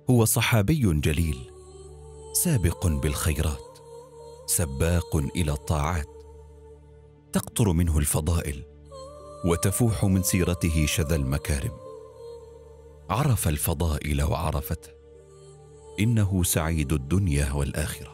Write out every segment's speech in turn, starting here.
هو صحابي جليل سابق بالخيرات، سباق إلى الطاعات، تقطر منه الفضائل وتفوح من سيرته شذا المكارم. عرف الفضائل وعرفته، إنه سعيد الدنيا والآخرة.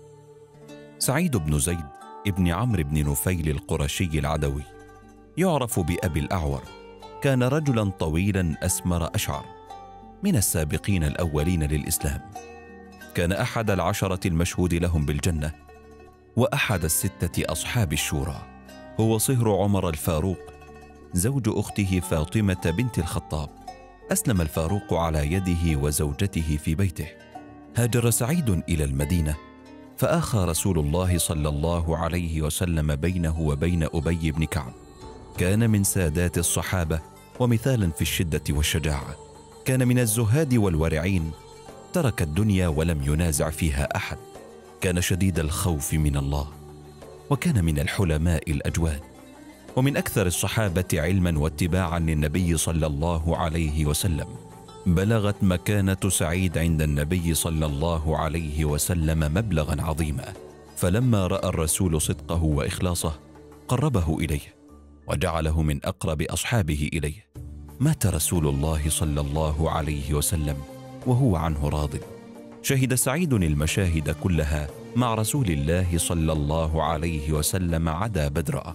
سعيد بن زيد ابن عمرو بن نفيل القرشي العدوي، يعرف بأبي الأعور، كان رجلا طويلا أسمر أشعر، من السابقين الأولين للإسلام. كان أحد العشرة المشهود لهم بالجنة، وأحد الستة أصحاب الشورى. هو صهر عمر الفاروق زوج أخته فاطمة بنت الخطاب. أسلم الفاروق على يده وزوجته في بيته. هاجر سعيد إلى المدينة، فآخى رسول الله صلى الله عليه وسلم بينه وبين أبي بن كعب. كان من سادات الصحابة ومثالا في الشدة والشجاعة. كان من الزهاد والورعين، ترك الدنيا ولم ينازع فيها أحد. كان شديد الخوف من الله، وكان من الحلماء الأجواد، ومن أكثر الصحابة علما واتباعا للنبي صلى الله عليه وسلم. بلغت مكانة سعيد عند النبي صلى الله عليه وسلم مبلغا عظيما، فلما رأى الرسول صدقه وإخلاصه قربه إليه وجعله من أقرب أصحابه إليه. مات رسول الله صلى الله عليه وسلم وهو عنه راض. شهد سعيد المشاهد كلها مع رسول الله صلى الله عليه وسلم عدا بدر،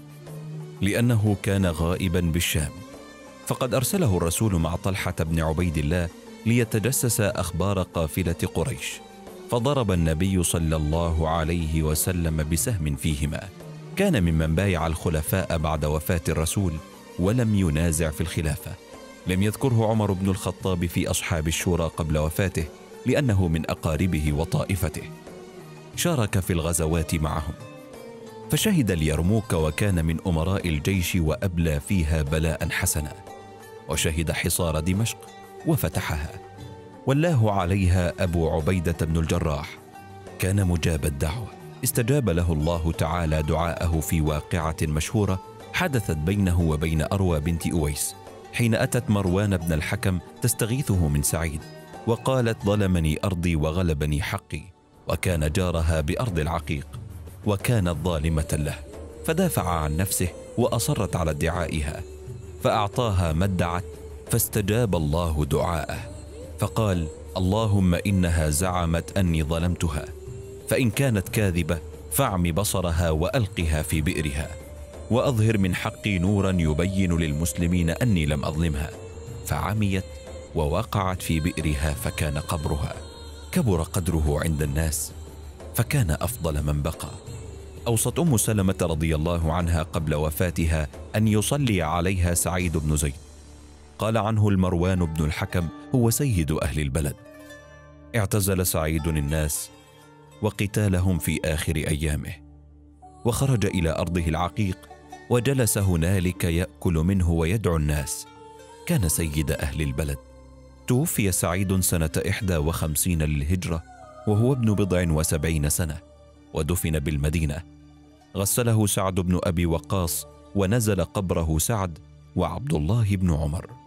لأنه كان غائبا بالشام، فقد أرسله الرسول مع طلحة بن عبيد الله ليتجسس أخبار قافلة قريش، فضرب النبي صلى الله عليه وسلم بسهم فيهما. كان ممن بايع الخلفاء بعد وفاة الرسول ولم ينازع في الخلافة. لم يذكره عمر بن الخطاب في أصحاب الشورى قبل وفاته، لأنه من أقاربه وطائفته. شارك في الغزوات معهم، فشهد اليرموك وكان من أمراء الجيش وأبلى فيها بلاء حسنا، وشهد حصار دمشق وفتحها، ولاه عليها أبو عبيدة بن الجراح. كان مجاب الدعوة، استجاب له الله تعالى دعاءه في واقعة مشهورة حدثت بينه وبين أروى بنت أويس، حين أتت مروان بن الحكم تستغيثه من سعيد، وقالت: ظلمني أرضي وغلبني حقي. وكان جارها بأرض العقيق، وكانت ظالمة له، فدافع عن نفسه وأصرت على ادعائها، فأعطاها ما ادعت، فاستجاب الله دعاءه، فقال: اللهم إنها زعمت أني ظلمتها، فإن كانت كاذبة فاعم بصرها وألقها في بئرها، وأظهر من حقي نورا يبين للمسلمين أني لم أظلمها. فعميت ووقعت في بئرها، فكان قبرها. كبر قدره عند الناس، فكان أفضل من بقى. أوصت أم سلمة رضي الله عنها قبل وفاتها أن يصلي عليها سعيد بن زيد. قال عنه المروان بن الحكم: هو سيد أهل البلد. اعتزل سعيد الناس وقتالهم في آخر أيامه، وخرج إلى أرضه العقيق، وجلس هنالك يأكل منه ويدعو الناس. كان سيد أهل البلد. توفي سعيد سنة 51 للهجرة وهو ابن 70 سنة، ودفن بالمدينة. غسله سعد بن أبي وقاص، ونزل قبره سعد وعبد الله بن عمر.